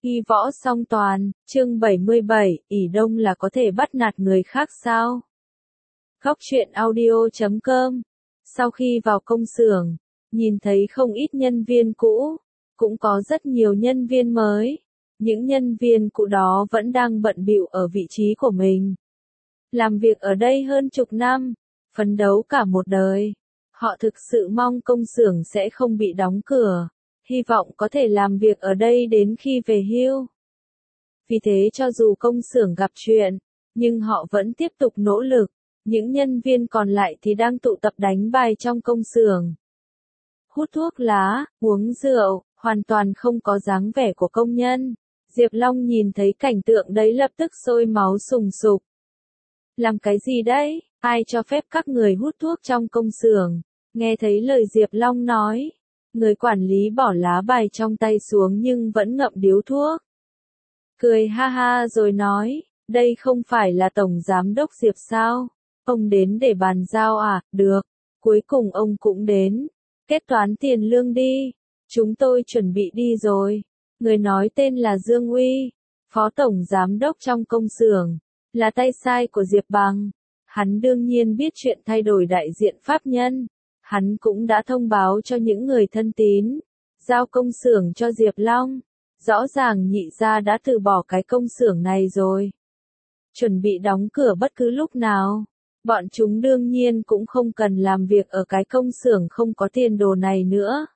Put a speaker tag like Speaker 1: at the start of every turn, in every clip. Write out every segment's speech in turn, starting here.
Speaker 1: Hy võ song toàn, chương 77, ỷ đông là có thể bắt nạt người khác sao? Góc truyện audio.com. Sau khi vào công xưởng, nhìn thấy không ít nhân viên cũ, cũng có rất nhiều nhân viên mới. Những nhân viên cũ đó vẫn đang bận bịu ở vị trí của mình. Làm việc ở đây hơn chục năm, phấn đấu cả một đời. Họ thực sự mong công xưởng sẽ không bị đóng cửa. Hy vọng có thể làm việc ở đây đến khi về hưu. Vì thế cho dù công xưởng gặp chuyện, nhưng họ vẫn tiếp tục nỗ lực. Những nhân viên còn lại thì đang tụ tập đánh bài trong công xưởng. Hút thuốc lá, uống rượu, hoàn toàn không có dáng vẻ của công nhân. Diệp Long nhìn thấy cảnh tượng đấy lập tức sôi máu sùng sục. Làm cái gì đấy? Ai cho phép các người hút thuốc trong công xưởng? Nghe thấy lời Diệp Long nói, người quản lý bỏ lá bài trong tay xuống nhưng vẫn ngậm điếu thuốc. Cười ha ha rồi nói, đây không phải là Tổng Giám đốc Diệp sao? Ông đến để bàn giao à? Được, cuối cùng ông cũng đến. Kết toán tiền lương đi. Chúng tôi chuẩn bị đi rồi. Người nói tên là Dương Uy, Phó Tổng Giám đốc trong công xưởng, là tay sai của Diệp Bằng. Hắn đương nhiên biết chuyện thay đổi đại diện pháp nhân. Hắn cũng đã thông báo cho những người thân tín, giao công xưởng cho Diệp Long. Rõ ràng nhị gia đã từ bỏ cái công xưởng này rồi. Chuẩn bị đóng cửa bất cứ lúc nào. Bọn chúng đương nhiên cũng không cần làm việc ở cái công xưởng không có tiền đồ này nữa.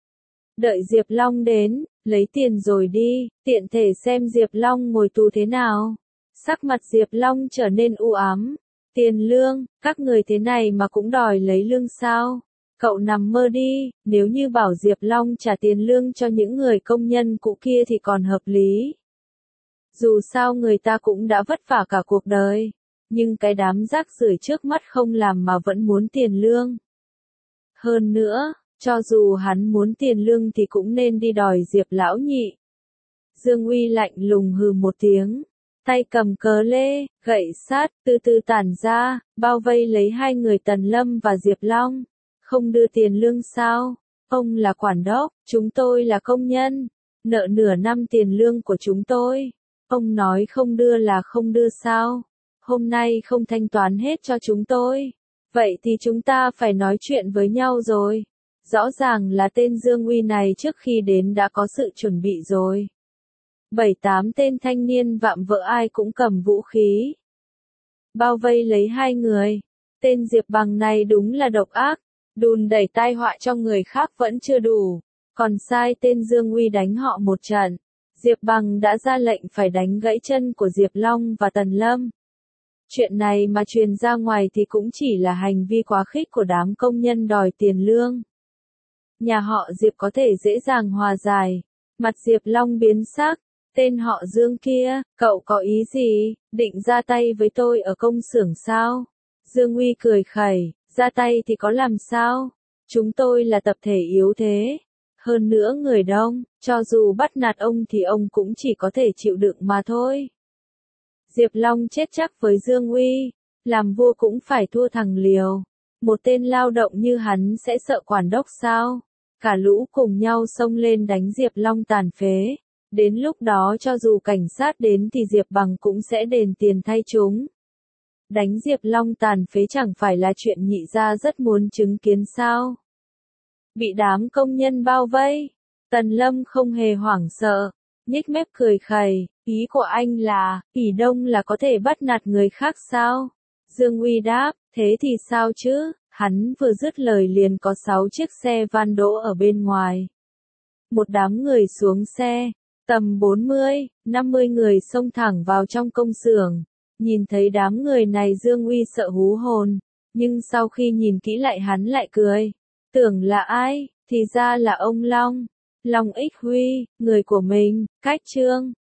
Speaker 1: Đợi Diệp Long đến, lấy tiền rồi đi, tiện thể xem Diệp Long ngồi tù thế nào. Sắc mặt Diệp Long trở nên u ám. Tiền lương, các người thế này mà cũng đòi lấy lương sao? Cậu nằm mơ đi, nếu như bảo Diệp Long trả tiền lương cho những người công nhân cũ kia thì còn hợp lý. Dù sao người ta cũng đã vất vả cả cuộc đời, nhưng cái đám rác rưởi trước mắt không làm mà vẫn muốn tiền lương. Hơn nữa, cho dù hắn muốn tiền lương thì cũng nên đi đòi Diệp lão nhị. Dương Uy lạnh lùng hừ một tiếng. Tay cầm cờ lê, gậy sắt, từ từ tản ra, bao vây lấy hai người Tần Lâm và Diệp Long. Không đưa tiền lương sao? Ông là quản đốc, chúng tôi là công nhân. Nợ nửa năm tiền lương của chúng tôi. Ông nói không đưa là không đưa sao? Hôm nay không thanh toán hết cho chúng tôi. Vậy thì chúng ta phải nói chuyện với nhau rồi. Rõ ràng là tên Dương Uy này trước khi đến đã có sự chuẩn bị rồi. 7-8 tên thanh niên vạm vỡ ai cũng cầm vũ khí. Bao vây lấy hai người. Tên Diệp Bằng này đúng là độc ác. Đùn đẩy tai họa cho người khác vẫn chưa đủ. Còn sai tên Dương Uy đánh họ một trận. Diệp Bằng đã ra lệnh phải đánh gãy chân của Diệp Long và Tần Lâm. Chuyện này mà truyền ra ngoài thì cũng chỉ là hành vi quá khích của đám công nhân đòi tiền lương. Nhà họ Diệp có thể dễ dàng hòa giải. Mặt Diệp Long biến sắc. Tên họ Dương kia, cậu có ý gì, định ra tay với tôi ở công xưởng sao? Dương Uy cười khẩy, ra tay thì có làm sao? Chúng tôi là tập thể yếu thế. Hơn nữa người đông, cho dù bắt nạt ông thì ông cũng chỉ có thể chịu đựng mà thôi. Diệp Long chết chắc với Dương Uy, làm vua cũng phải thua thằng liều. Một tên lao động như hắn sẽ sợ quản đốc sao? Cả lũ cùng nhau xông lên đánh Diệp Long tàn phế. Đến lúc đó cho dù cảnh sát đến thì Diệp Bằng cũng sẽ đền tiền thay chúng. Đánh Diệp Long tàn phế chẳng phải là chuyện nhị gia rất muốn chứng kiến sao? Bị đám công nhân bao vây, Tần Lâm không hề hoảng sợ, nhếch mép cười khẩy, ý của anh là, ỷ đông là có thể bắt nạt người khác sao? Dương Uy đáp, thế thì sao chứ? Hắn vừa dứt lời liền có 6 chiếc xe van đỗ ở bên ngoài. Một đám người xuống xe. Tầm 40-50 người xông thẳng vào trong công xưởng. Nhìn thấy đám người này Dương Uy sợ hú hồn. Nhưng sau khi nhìn kỹ lại hắn lại cười. Tưởng là ai, thì ra là ông Long. Long Ích Huy, người của mình, Cách Trương.